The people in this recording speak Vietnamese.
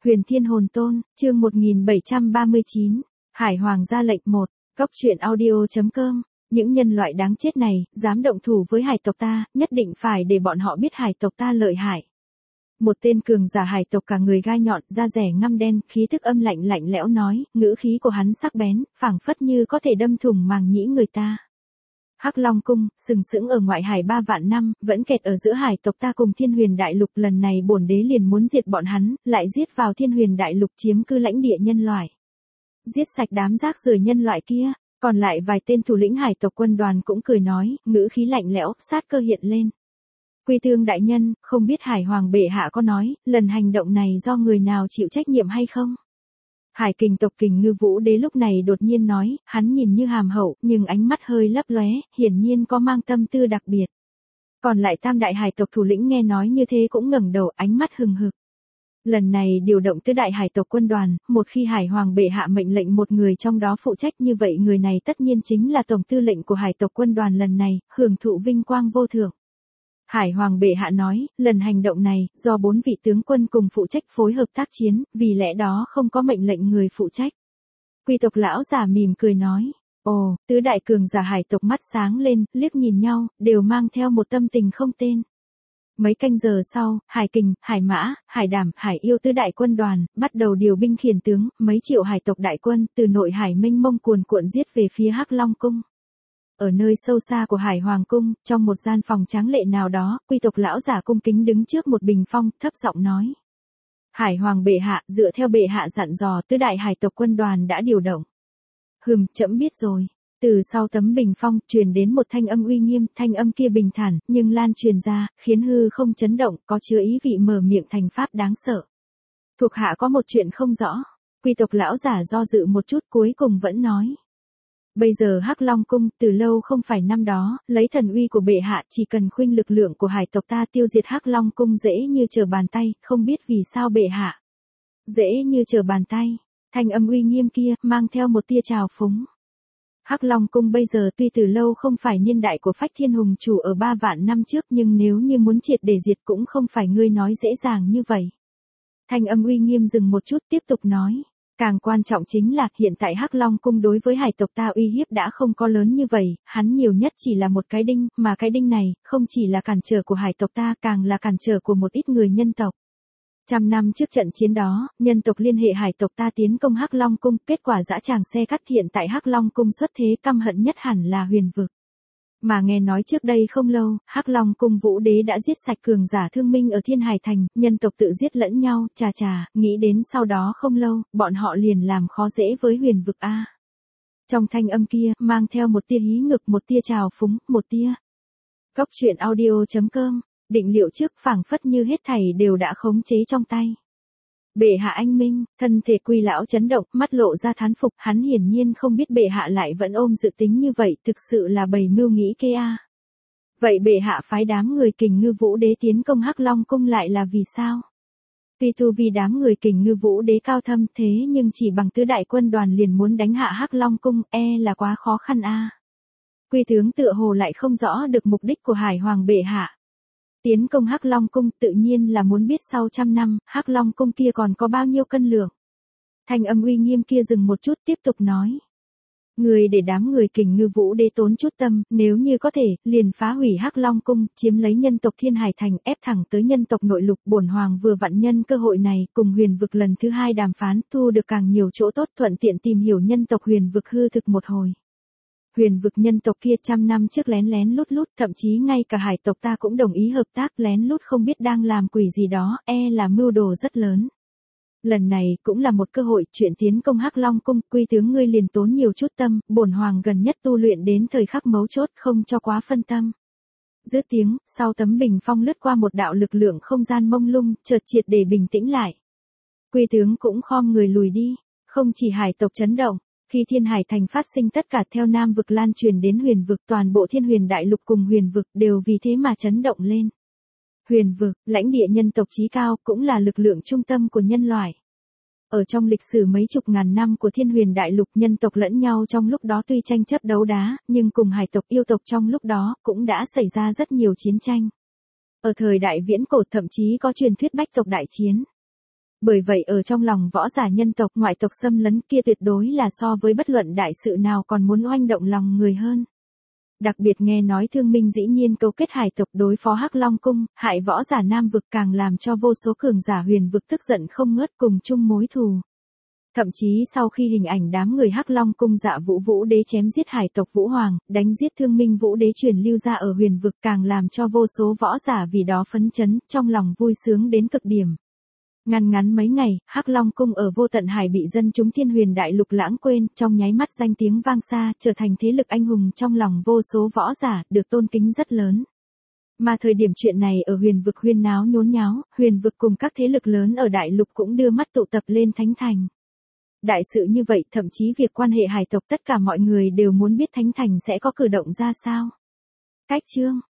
Huyền Thiên Hồn Tôn, chương 1739, Hải Hoàng ra lệnh 1, Cóc truyện audio.com. Những nhân loại đáng chết này, dám động thủ với hải tộc ta, nhất định phải để bọn họ biết hải tộc ta lợi hại. Một tên cường giả hải tộc cả người gai nhọn, da rẻ ngăm đen, khí thức âm lạnh lạnh lẽo nói, ngữ khí của hắn sắc bén, phảng phất như có thể đâm thủng màng nhĩ người ta. Hắc Long Cung, sừng sững ở ngoại hải 3 vạn năm, vẫn kẹt ở giữa hải tộc ta cùng Thiên Huyền Đại Lục, lần này bổn đế liền muốn diệt bọn hắn, lại giết vào Thiên Huyền Đại Lục chiếm cư lãnh địa nhân loại. Giết sạch đám rác rưởi nhân loại kia, còn lại vài tên thủ lĩnh hải tộc quân đoàn cũng cười nói, ngữ khí lạnh lẽo, sát cơ hiện lên. Quy Tương đại nhân, không biết Hải Hoàng bệ hạ có nói, lần hành động này do người nào chịu trách nhiệm hay không? Hải Kình tộc Kình Ngư Vũ Đế lúc này đột nhiên nói, hắn nhìn như hàm hậu, nhưng ánh mắt hơi lấp lóe, hiển nhiên có mang tâm tư đặc biệt. Còn lại tam đại hải tộc thủ lĩnh nghe nói như thế cũng ngẩng đầu, ánh mắt hừng hực. Lần này điều động tứ đại hải tộc quân đoàn, một khi Hải Hoàng bệ hạ mệnh lệnh một người trong đó phụ trách như vậy, người này tất nhiên chính là tổng tư lệnh của hải tộc quân đoàn lần này, hưởng thụ vinh quang vô thượng. Hải Hoàng bệ hạ nói, lần hành động này, do 4 vị tướng quân cùng phụ trách phối hợp tác chiến, vì lẽ đó không có mệnh lệnh người phụ trách. Quy tộc lão giả mỉm cười nói, ồ, tứ đại cường giả hải tộc mắt sáng lên, liếc nhìn nhau, đều mang theo một tâm tình không tên. Mấy canh giờ sau, Hải Kình, Hải Mã, Hải Đảm, Hải Yêu tứ đại quân đoàn, bắt đầu điều binh khiển tướng, mấy triệu hải tộc đại quân, từ nội hải mênh mông cuồn cuộn giết về phía Hắc Long Cung. Ở nơi sâu xa của Hải Hoàng Cung, trong một gian phòng tráng lệ nào đó, quy tộc lão giả cung kính đứng trước một bình phong, thấp giọng nói. Hải Hoàng bệ hạ, dựa theo bệ hạ dặn dò, tứ đại hải tộc quân đoàn đã điều động. Trẫm biết rồi. Từ sau tấm bình phong, truyền đến một thanh âm uy nghiêm, thanh âm kia bình thản, nhưng lan truyền ra, khiến hư không chấn động, có chứa ý vị mở miệng thành pháp đáng sợ. Thuộc hạ có một chuyện không rõ. Quy tộc lão giả do dự một chút, cuối cùng vẫn nói. Bây giờ Hắc Long Cung, từ lâu không phải năm đó, lấy thần uy của bệ hạ, chỉ cần khuynh lực lượng của hải tộc ta tiêu diệt Hắc Long Cung dễ như trở bàn tay, không biết vì sao bệ hạ. Dễ như trở bàn tay, thanh âm uy nghiêm kia, mang theo một tia trào phúng. Hắc Long Cung bây giờ tuy từ lâu không phải niên đại của Phách Thiên Hùng chủ ở 3 vạn năm trước, nhưng nếu như muốn triệt để diệt cũng không phải ngươi nói dễ dàng như vậy. Thanh âm uy nghiêm dừng một chút, tiếp tục nói. Càng quan trọng chính là, hiện tại Hắc Long Cung đối với hải tộc ta uy hiếp đã không có lớn như vậy, hắn nhiều nhất chỉ là một cái đinh, mà cái đinh này, không chỉ là cản trở của hải tộc ta, càng là cản trở của một ít người nhân tộc. 100 năm trước trận chiến đó, nhân tộc liên hệ hải tộc ta tiến công Hắc Long Cung, kết quả dã tràng xe cắt, hiện tại Hắc Long Cung xuất thế, căm hận nhất hẳn là Huyền Vực. Mà nghe nói trước đây không lâu, Hắc Long Cung Vũ Đế đã giết sạch cường giả thương minh ở Thiên Hải Thành, nhân tộc tự giết lẫn nhau, chà, nghĩ đến sau đó không lâu, bọn họ liền làm khó dễ với Huyền Vực a. Trong thanh âm kia, mang theo một tia hí ngực, một tia trào phúng, một tia. Cóc truyện audio.com, định liệu trước phảng phất như hết thảy đều đã khống chế trong tay. Bệ hạ anh minh, thân thể Quy lão chấn động, mắt lộ ra thán phục, hắn hiển nhiên không biết bệ hạ lại vẫn ôm dự tính như vậy, thực sự là bày mưu nghĩ kế a. Vậy bệ hạ phái đám người Kình Ngư Vũ Đế tiến công Hắc Long Cung lại là vì sao? Tuy tu vì đám người Kình Ngư Vũ Đế cao thâm thế nhưng chỉ bằng tứ đại quân đoàn liền muốn đánh hạ Hắc Long Cung, là quá khó khăn a. Quy tướng tựa hồ lại không rõ được mục đích của Hải Hoàng bệ hạ. Tiến công Hắc Long Cung tự nhiên là muốn biết sau 100 năm, Hắc Long Cung kia còn có bao nhiêu cân lượng. Thanh âm uy nghiêm kia dừng một chút, tiếp tục nói. Người để đám người Kình Ngư Vũ Đế tốn chút tâm, nếu như có thể, liền phá hủy Hắc Long Cung, chiếm lấy nhân tộc Thiên Hải Thành, ép thẳng tới nhân tộc nội lục. Bổn hoàng vừa vặn nhân cơ hội này, cùng Huyền Vực lần thứ 2 đàm phán, thu được càng nhiều chỗ tốt, thuận tiện tìm hiểu nhân tộc Huyền Vực hư thực một hồi. Huyền Vực nhân tộc kia 100 năm trước lén lén lút lút, thậm chí ngay cả hải tộc ta cũng đồng ý hợp tác, lén lút không biết đang làm quỷ gì đó, là mưu đồ rất lớn. Lần này cũng là một cơ hội, chuyện tiến công Hắc Long Cung, Quy tướng ngươi liền tốn nhiều chút tâm, bổn hoàng gần nhất tu luyện đến thời khắc mấu chốt, không cho quá phân tâm. Dứt tiếng, sau tấm bình phong lướt qua một đạo lực lượng không gian mông lung, chợt triệt để bình tĩnh lại. Quy tướng cũng khom người lùi đi, không chỉ hải tộc chấn động. Khi Thiên Hải Thành phát sinh tất cả theo Nam Vực lan truyền đến Huyền Vực, toàn bộ Thiên Huyền Đại Lục cùng Huyền Vực đều vì thế mà chấn động lên. Huyền Vực, lãnh địa nhân tộc chí cao, cũng là lực lượng trung tâm của nhân loại. Ở trong lịch sử mấy chục ngàn năm của Thiên Huyền Đại Lục, nhân tộc lẫn nhau trong lúc đó tuy tranh chấp đấu đá, nhưng cùng hải tộc yêu tộc trong lúc đó cũng đã xảy ra rất nhiều chiến tranh. Ở thời đại viễn cổ thậm chí có truyền thuyết bách tộc đại chiến. Bởi vậy ở trong lòng võ giả nhân tộc ngoại tộc xâm lấn kia tuyệt đối là so với bất luận đại sự nào còn muốn oanh động lòng người hơn. Đặc biệt nghe nói Thương Minh dĩ nhiên cấu kết hải tộc đối phó Hắc Long Cung, hại võ giả Nam vực càng làm cho vô số cường giả huyền vực tức giận không ngớt cùng chung mối thù. Thậm chí sau khi hình ảnh đám người Hắc Long Cung Dạ Vũ Vũ Đế chém giết hải tộc Vũ Hoàng, đánh giết Thương Minh Vũ Đế truyền lưu ra ở huyền vực càng làm cho vô số võ giả vì đó phấn chấn, trong lòng vui sướng đến cực điểm. Ngắn mấy ngày, Hắc Long Cung ở Vô Tận Hải bị dân chúng Thiên Huyền Đại Lục lãng quên, trong nháy mắt danh tiếng vang xa, trở thành thế lực anh hùng trong lòng vô số võ giả, được tôn kính rất lớn. Mà thời điểm chuyện này ở huyền vực huyên náo nhốn nháo, huyền vực cùng các thế lực lớn ở đại lục cũng đưa mắt tụ tập lên Thánh Thành. Đại sự như vậy, thậm chí việc quan hệ hải tộc tất cả mọi người đều muốn biết Thánh Thành sẽ có cử động ra sao. Cách chương